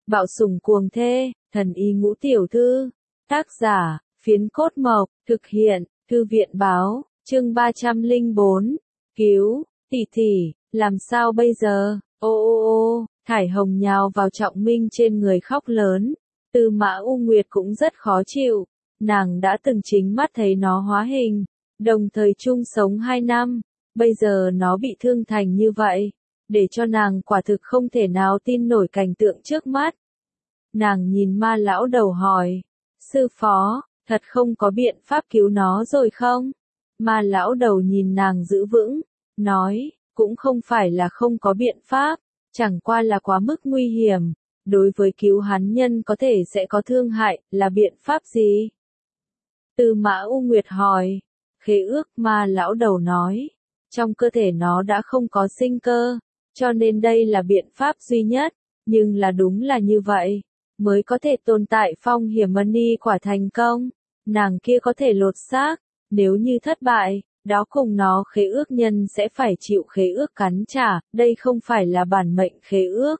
Bạo sủng cuồng thê, thần y ngũ tiểu thư. Tác giả, Phiến Cốt Mộc, thực hiện, Thư viện báo, chương 304. Cứu, tỷ tỷ, làm sao bây giờ? Ô ô ô, Thải Hồng nhào vào Trọng Minh trên người khóc lớn. Tư Mã U Nguyệt cũng rất khó chịu, nàng đã từng chính mắt thấy nó hóa hình, đồng thời chung sống 2 năm, bây giờ nó bị thương thành như vậy, để cho nàng quả thực không thể nào tin nổi cảnh tượng trước mắt. Nàng nhìn Ma lão đầu hỏi, sư phó, thật không có biện pháp cứu nó rồi không? Ma lão đầu nhìn nàng giữ vững, nói, cũng không phải là không có biện pháp, chẳng qua là quá mức nguy hiểm, đối với cứu hắn nhân có thể sẽ có thương hại, là biện pháp gì? Tư Mã U Nguyệt hỏi, khế ước. Ma lão đầu nói, trong cơ thể nó đã không có sinh cơ, cho nên đây là biện pháp duy nhất, nhưng là đúng là như vậy, mới có thể tồn tại Phong Hiểm Mani quả thành công, nàng kia có thể lột xác, nếu như thất bại, đó cùng nó khế ước nhân sẽ phải chịu khế ước cắn trả, đây không phải là bản mệnh khế ước.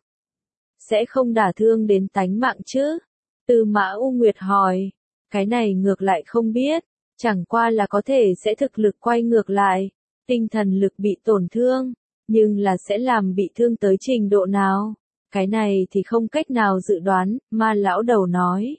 Sẽ không đả thương đến tánh mạng chứ? Tư Mã U Nguyệt hỏi, cái này ngược lại không biết, chẳng qua là có thể sẽ thực lực quay ngược lại, tinh thần lực bị tổn thương, nhưng là sẽ làm bị thương tới trình độ nào? Cái này thì không cách nào dự đoán, Ma lão đầu nói.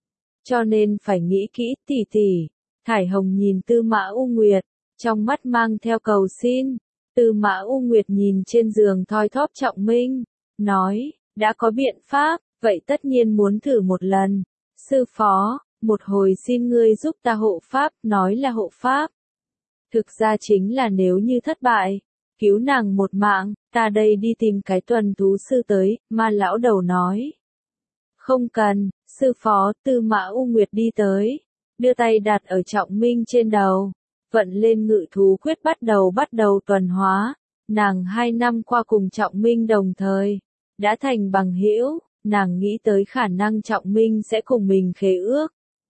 Cho nên phải nghĩ kỹ, tỷ tỷ. Thải Hồng nhìn Tư Mã U Nguyệt, trong mắt mang theo cầu xin. Tư Mã U Nguyệt nhìn trên giường thoi thóp Trọng Minh, nói, đã có biện pháp, vậy tất nhiên muốn thử một lần. Sư phó, một hồi xin ngươi giúp ta hộ pháp, nói là hộ pháp. Thực ra chính là nếu như thất bại, cứu nàng một mạng, ta đây đi tìm cái tuần thú sư tới, Ma lão đầu nói. Không cần, sư phó. Tư Mã U Nguyệt đi tới, đưa tay đặt ở Trọng Minh trên đầu, vận lên ngự thú quyết bắt đầu tuần hóa. Nàng 2 năm qua cùng Trọng Minh đồng thời, đã thành bằng hữu, nàng nghĩ tới khả năng Trọng Minh sẽ cùng mình khế ước.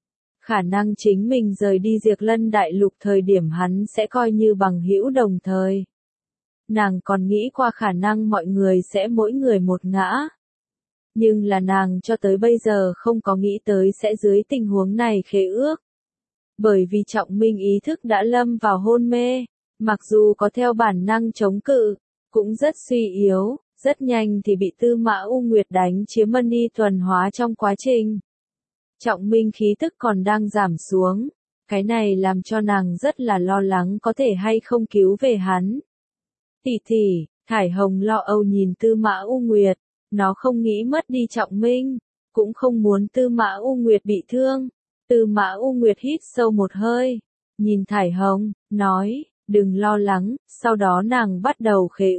Khả năng chính mình rời đi Diệt Lân Đại Lục thời điểm hắn sẽ coi như bằng hữu đồng thời. Nàng còn nghĩ qua khả năng mọi người sẽ mỗi người một ngã. Nhưng là nàng cho tới bây giờ không có nghĩ tới sẽ dưới tình huống này khế ước. Bởi vì Trọng Minh ý thức đã lâm vào hôn mê, mặc dù có theo bản năng chống cự, cũng rất suy yếu, rất nhanh thì bị Tư Mã U Nguyệt đánh chiếm Mani tuần hóa trong quá trình. Trọng Minh khí tức còn đang giảm xuống, cái này làm cho nàng rất là lo lắng có thể hay không cứu về hắn. Tỷ tỷ, Thải Hồng lo âu nhìn Tư Mã U Nguyệt, nó không nghĩ mất đi Trọng Minh, cũng không muốn Tư Mã U Nguyệt bị thương. Tư Mã U Nguyệt hít sâu một hơi, nhìn Thải Hồng, nói, đừng lo lắng, sau đó nàng bắt đầu khế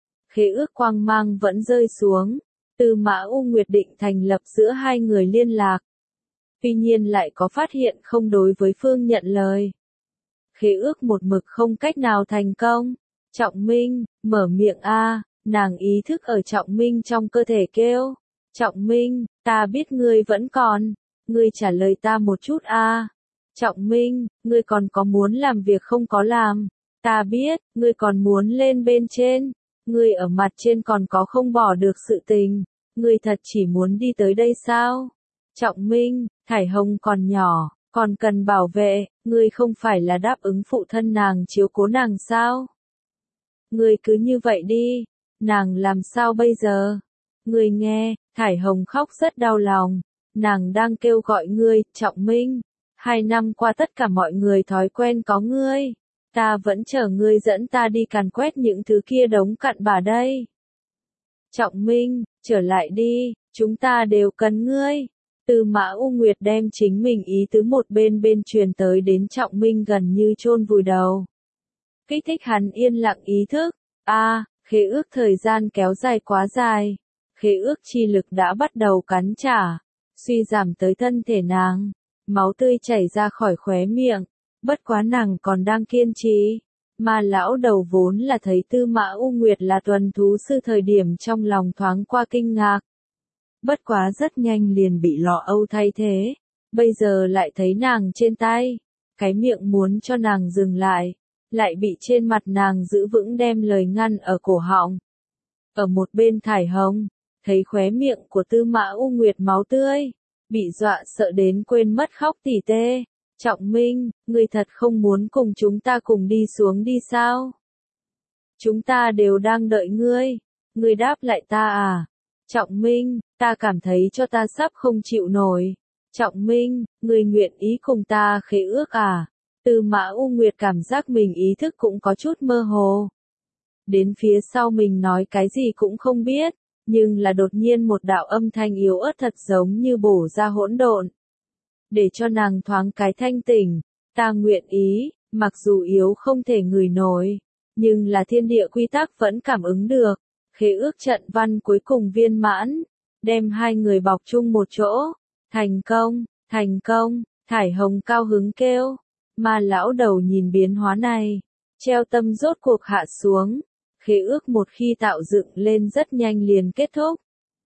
ước quang mang vẫn rơi xuống. Tư Mã U Nguyệt định thành lập giữa hai người liên lạc. Tuy nhiên lại có phát hiện không đối với phương nhận lời. Khế ước một mực không cách nào thành công. Trọng Minh, mở miệng a. Nàng ý thức ở Trọng Minh trong cơ thể kêu. Trọng Minh, ta biết ngươi vẫn còn. Ngươi trả lời ta một chút a. Trọng Minh, ngươi còn có muốn làm việc không có làm. Ta biết, ngươi còn muốn lên bên trên. Ngươi ở mặt trên còn có không bỏ được sự tình. Ngươi thật chỉ muốn đi tới đây sao? Trọng Minh, Thải Hồng còn nhỏ, còn cần bảo vệ, ngươi không phải là đáp ứng phụ thân nàng chiếu cố nàng sao? Ngươi cứ như vậy đi, nàng làm sao bây giờ? Ngươi nghe, Thải Hồng khóc rất đau lòng, nàng đang kêu gọi ngươi, Trọng Minh. 2 năm qua tất cả mọi người thói quen có ngươi, ta vẫn chờ ngươi dẫn ta đi càn quét những thứ kia đống cặn bã đây. Trọng Minh, trở lại đi, chúng ta đều cần ngươi. Tư Mã U Nguyệt đem chính mình ý tứ một bên truyền tới đến Trọng Minh gần như chôn vùi đầu. Kích thích hắn yên lặng ý thức. Khế ước thời gian kéo dài quá dài. Khế ước chi lực đã bắt đầu cắn trả, suy giảm tới thân thể nàng. Máu tươi chảy ra khỏi khóe miệng. Bất quá nàng còn đang kiên trì. Ma lão đầu vốn là thấy Tư Mã U Nguyệt là tuần thú sư thời điểm trong lòng thoáng qua kinh ngạc. Bất quá rất nhanh liền bị lo âu thay thế. Bây giờ lại thấy nàng trên tay. Cái miệng muốn cho nàng dừng lại bị trên mặt nàng giữ vững đem lời ngăn ở cổ họng. Ở một bên Thải Hồng, thấy khóe miệng của Tư Mã U Nguyệt máu tươi, bị dọa sợ đến quên mất khóc tỉ tê. Trọng Minh, ngươi thật không muốn cùng chúng ta cùng đi xuống đi sao? Chúng ta đều đang đợi ngươi. Ngươi đáp lại ta à? Trọng Minh, ta cảm thấy cho ta sắp không chịu nổi. Trọng Minh, ngươi nguyện ý cùng ta khế ước à? Tư Mã U Nguyệt cảm giác mình ý thức cũng có chút mơ hồ. Đến phía sau mình nói cái gì cũng không biết, nhưng là đột nhiên một đạo âm thanh yếu ớt thật giống như bổ ra hỗn độn. Để cho nàng thoáng cái thanh tỉnh, ta nguyện ý, mặc dù yếu không thể ngửi nổi, nhưng là thiên địa quy tắc vẫn cảm ứng được. Khế ước trận văn cuối cùng viên mãn, đem hai người bọc chung một chỗ. Thành công, thành công, Thải Hồng cao hứng kêu. Ma lão đầu nhìn biến hóa này, treo tâm rốt cuộc hạ xuống. Khế ước một khi tạo dựng lên rất nhanh liền kết thúc.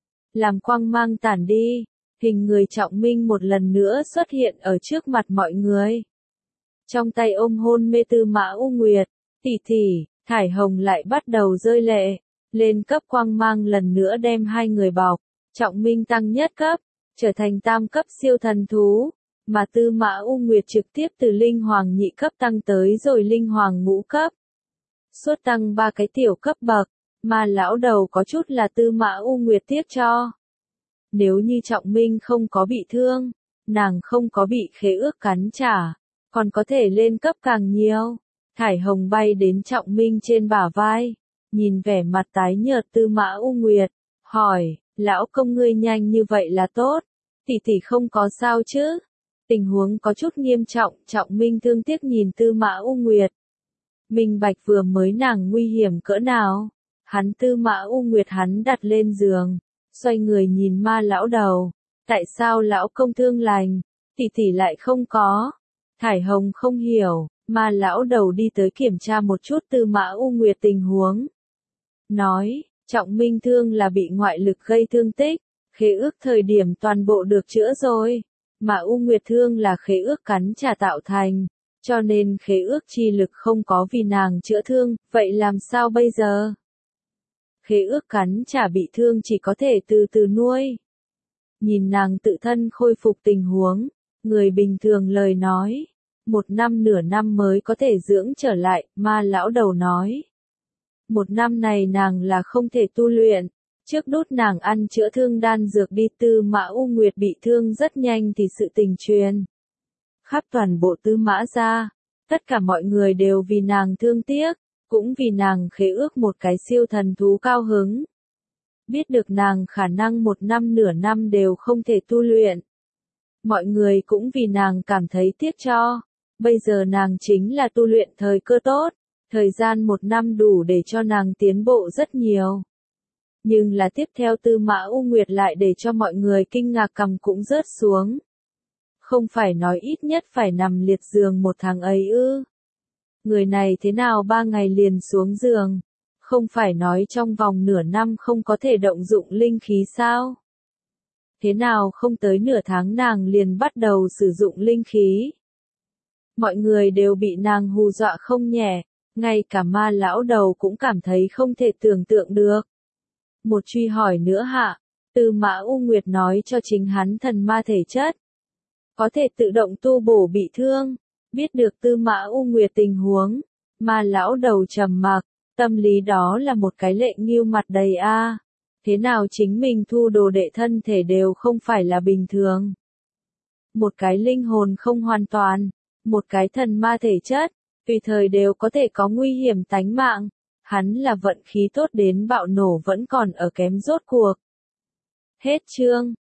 Làm quang mang tản đi, hình người Trọng Minh một lần nữa xuất hiện ở trước mặt mọi người. Trong tay ôm hôn mê Tư Mã U Nguyệt, tỷ tỷ, Thải Hồng lại bắt đầu rơi lệ. Lên cấp quang mang lần nữa đem hai người bọc. Trọng Minh tăng nhất cấp, trở thành tam cấp siêu thần thú. Mà Tư Mã U Nguyệt trực tiếp từ linh hoàng nhị cấp tăng tới rồi linh hoàng ngũ cấp. Suốt tăng 3 cái tiểu cấp bậc, mà lão đầu có chút là Tư Mã U Nguyệt tiếc cho. Nếu như Trọng Minh không có bị thương, nàng không có bị khế ước cắn trả, còn có thể lên cấp càng nhiều. Thải Hồng bay đến Trọng Minh trên bả vai, nhìn vẻ mặt tái nhợt Tư Mã U Nguyệt, hỏi, lão công ngươi nhanh như vậy là tốt, tỷ tỷ không có sao chứ? Tình huống có chút nghiêm trọng, Trọng Minh thương tiếc nhìn Tư Mã U Nguyệt. Minh bạch vừa mới nàng nguy hiểm cỡ nào. Hắn Tư Mã U Nguyệt hắn đặt lên giường, xoay người nhìn ma lão đầu. Tại sao lão công thương lành, tỷ tỷ lại không có? Thải Hồng không hiểu, ma lão đầu đi tới kiểm tra một chút Tư Mã U Nguyệt tình huống. Nói, Trọng Minh thương là bị ngoại lực gây thương tích, khế ước thời điểm toàn bộ được chữa rồi. Mà U Nguyệt thương là khế ước cắn trả tạo thành, cho nên khế ước chi lực không có vì nàng chữa thương, vậy làm sao bây giờ? Khế ước cắn trả bị thương chỉ có thể từ từ nuôi. Nhìn nàng tự thân khôi phục tình huống, người bình thường lời nói, 1 năm nửa năm mới có thể dưỡng trở lại, ma lão đầu nói. 1 năm này nàng là không thể tu luyện. Trước đốt nàng ăn chữa thương đan dược đi. Tư Mã U Nguyệt bị thương rất nhanh thì sự tình truyền khắp toàn bộ Tư Mã gia, tất cả mọi người đều vì nàng thương tiếc, cũng vì nàng khế ước một cái siêu thần thú cao hứng. Biết được nàng khả năng 1 năm nửa năm đều không thể tu luyện. Mọi người cũng vì nàng cảm thấy tiếc cho, bây giờ nàng chính là tu luyện thời cơ tốt, thời gian 1 năm đủ để cho nàng tiến bộ rất nhiều. Nhưng là tiếp theo Tư Mã U Nguyệt lại để cho mọi người kinh ngạc cằm cũng rớt xuống. Không phải nói ít nhất phải nằm liệt giường 1 tháng ấy ư? Người này thế nào 3 ngày liền xuống giường? Không phải nói trong vòng nửa năm không có thể động dụng linh khí sao? Thế nào không tới nửa tháng nàng liền bắt đầu sử dụng linh khí? Mọi người đều bị nàng hù dọa không nhẹ, ngay cả ma lão đầu cũng cảm thấy không thể tưởng tượng được. Một truy hỏi nữa hạ, Tư Mã U Nguyệt nói cho chính hắn thần ma thể chất, có thể tự động tu bổ bị thương. Biết được Tư Mã U Nguyệt tình huống, ma lão đầu trầm mặc, tâm lý đó là một cái lệ nghêu mặt đầy a. Thế nào chính mình thu đồ đệ thân thể đều không phải là bình thường. Một cái linh hồn không hoàn toàn, một cái thần ma thể chất, tùy thời đều có thể có nguy hiểm tánh mạng. Hắn là vận khí tốt đến bạo nổ vẫn còn ở kém rốt cuộc. Hết chương.